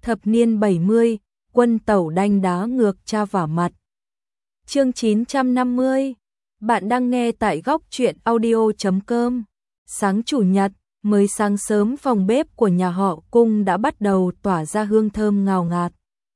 Thập niên 70, quân tẩu đanh đá ngược cha vả mặt. Chương 950. Bạn đang nghe tại góc truyện audio.com. Sáng chủ nhật, mới sáng sớm phòng bếp của nhà họ Cung đã bắt đầu tỏa ra hương thơm ngào ngạt.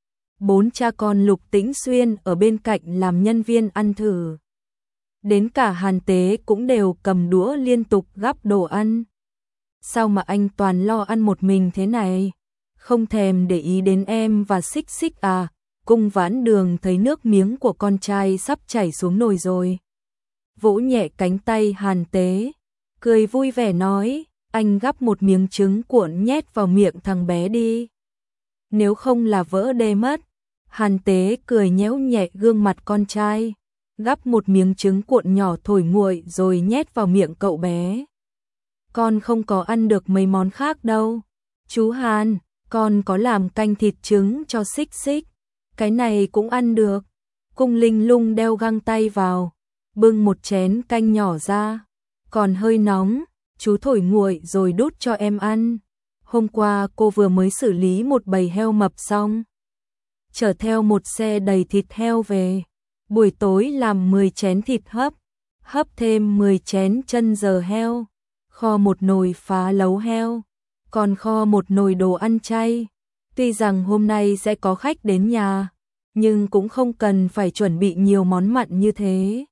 4 cha con Lục Tĩnh Xuyên ở bên cạnh làm nhân viên ăn thử. Đến cả Hàn Tế cũng đều cầm đũa liên tục gắp đồ ăn. Sao mà anh toàn lo ăn một mình thế này? Không thèm để ý đến em và Xích Xích à? Cung Vãn Đường thấy nước miếng của con trai sắp chảy xuống nồi rồi. Vỗ nhẹ cánh tay Hàn Tế, cười vui vẻ nói, anh gắp một miếng trứng cuộn nhét vào miệng thằng bé đi. Nếu không là vỡ đê mất. Hàn Tế cười nhéo nhẹ gương mặt con trai, gắp một miếng trứng cuộn nhỏ thổi nguội rồi nhét vào miệng cậu bé. Con không có ăn được mấy món khác đâu. Chú Hàn, con có làm canh thịt trứng cho Xích Xích, cái này cũng ăn được. Cung Linh Lung đeo găng tay vào, bưng một chén canh nhỏ ra, còn hơi nóng, chú thổi nguội rồi đút cho em ăn. Hôm qua cô vừa mới xử lý một bầy heo mập xong, chở theo một xe đầy thịt heo về. Buổi tối làm 10 chén thịt hấp, hấp thêm 10 chén chân giò heo, kho một nồi phá lấu heo, còn kho một nồi đồ ăn chay. Tuy rằng hôm nay sẽ có khách đến nhà, nhưng cũng không cần phải chuẩn bị nhiều món mặn như thế.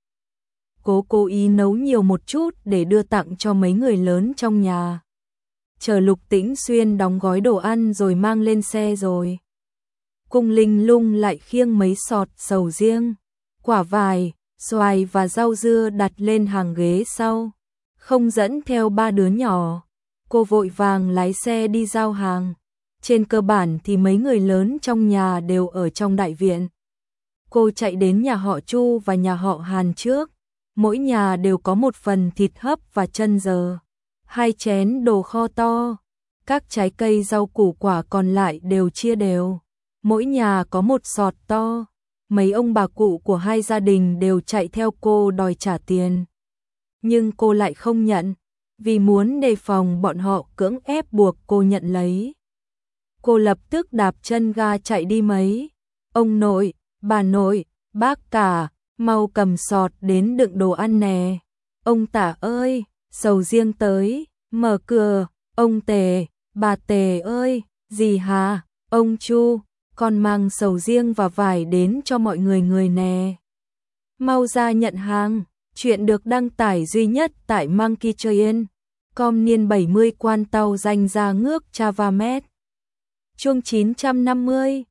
Cố ý nấu nhiều một chút để đưa tặng cho mấy người lớn trong nhà. Chờ Lục Tĩnh Xuyên đóng gói đồ ăn rồi mang lên xe rồi. Cung Linh Lung lại khiêng mấy sọt sầu riêng, quả vải, xoài và rau dưa đặt lên hàng ghế sau, không dẫn theo 3 đứa nhỏ. Cô vội vàng lái xe đi giao hàng. Trên cơ bản thì mấy người lớn trong nhà đều ở trong đại viện. Cô chạy đến nhà họ Chu và nhà họ Hàn trước. Mỗi nhà đều có một phần thịt hấp và chân giò, 2 chén đồ kho to. Các trái cây rau củ quả còn lại đều chia đều. Mỗi nhà có một sọt to. Mấy ông bà cụ của hai gia đình đều chạy theo cô đòi trả tiền. Nhưng cô lại không nhận, vì muốn đề phòng bọn họ cưỡng ép buộc cô nhận lấy. Cô lập tức đạp chân ga chạy đi mấy. Ông nội, bà nội, bác cả, mau cầm sọt đến đựng đồ ăn nè. Ông Tả ơi, sầu riêng tới, mở cửa. Ông Tề, bà Tề ơi, dì Hà, ông Chu, con mang sầu riêng và vải đến cho mọi người nè. Mau ra nhận hàng. Chuyện được đăng tải duy nhất tại Monkey Train. Com niên 70 quan tàu danh ra ngước Chavamet. Chương 950.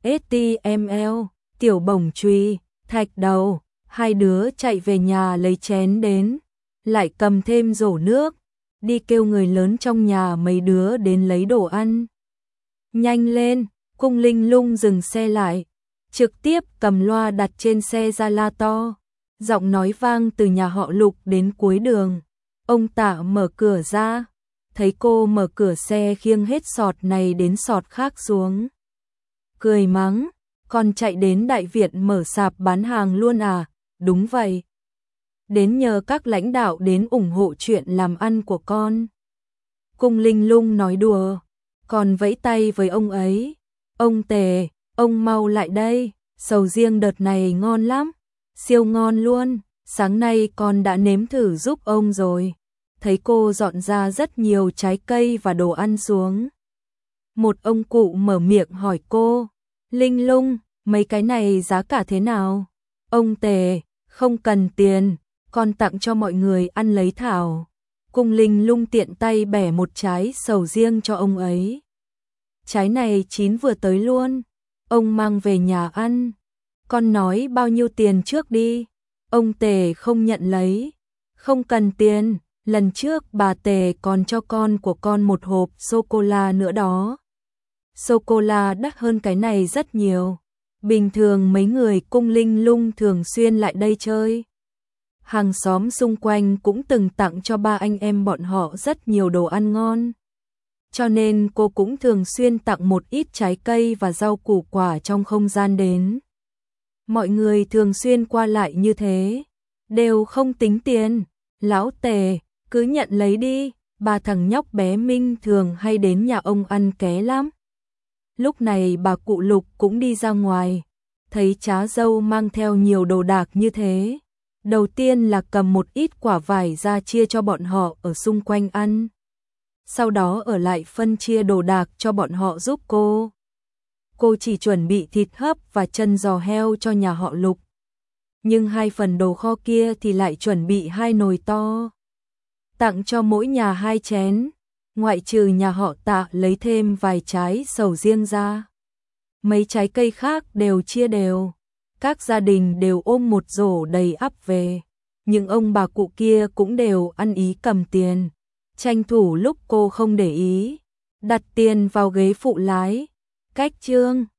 STML, tiểu bổng chùy, thạch đầu. Hai đứa chạy về nhà lấy chén đến, lại cầm thêm rổ nước, đi kêu người lớn trong nhà mấy đứa đến lấy đồ ăn. Nhanh lên. Cung Linh Lung dừng xe lại, trực tiếp cầm loa đặt trên xe ra la to. Giọng nói vang từ nhà họ Lục đến cuối đường. Ông Tạ mở cửa ra, thấy cô mở cửa xe khiêng hết sọt này đến sọt khác xuống. Cười mắng, con chạy đến đại viện mở sạp bán hàng luôn à? Đúng vậy. Đến nhờ các lãnh đạo đến ủng hộ chuyện làm ăn của con. Cung Linh Lung nói đùa, còn vẫy tay với ông ấy. Ông Tề, ông mau lại đây, sầu riêng đợt này ngon lắm. Siêu ngon luôn, sáng nay con đã nếm thử giúp ông rồi. Thấy cô dọn ra rất nhiều trái cây và đồ ăn xuống. Một ông cụ mở miệng hỏi cô, Linh Lung, mấy cái này giá cả thế nào? Ông Tề, không cần tiền, con tặng cho mọi người ăn lấy thảo. Cung Linh Lung tiện tay bẻ một trái sầu riêng cho ông ấy. Trái này chín vừa tới luôn, ông mang về nhà ăn. Con nói bao nhiêu tiền trước đi. Ông Tề không nhận lấy. Không cần tiền, lần trước bà Tề còn cho con của con một hộp sô-cô-la nữa đó. Sô-cô-la đắt hơn cái này rất nhiều. Bình thường mấy người Cung Linh Lung thường xuyên lại đây chơi. Hàng xóm xung quanh cũng từng tặng cho ba anh em bọn họ rất nhiều đồ ăn ngon. Cho nên cô cũng thường xuyên tặng một ít trái cây và rau củ quả trong không gian đến. Mọi người thường xuyên qua lại như thế, đều không tính tiền. Lão Tề, cứ nhận lấy đi, ba thằng nhóc bé Minh thường hay đến nhà ông ăn ké lắm. Lúc này bà cụ Lục cũng đi ra ngoài, thấy trá dâu mang theo nhiều đồ đạc như thế. Đầu tiên là cầm một ít quả vải ra chia cho bọn họ ở xung quanh ăn. Sau đó ở lại phân chia đồ đạc cho bọn họ giúp cô. Cô chỉ chuẩn bị thịt hấp và chân giò heo cho nhà họ Lục. Nhưng 2 phần đồ kho kia thì lại chuẩn bị 2 nồi to. Tặng cho mỗi nhà 2 chén, ngoại trừ nhà họ Tạ lấy thêm vài trái sầu riêng ra. Mấy trái cây khác đều chia đều. Các gia đình đều ôm một rổ đầy ắp về. Nhưng ông bà cụ kia cũng đều ăn ý cầm tiền. Tranh thủ lúc cô không để ý, đặt tiền vào ghế phụ lái. Cách chương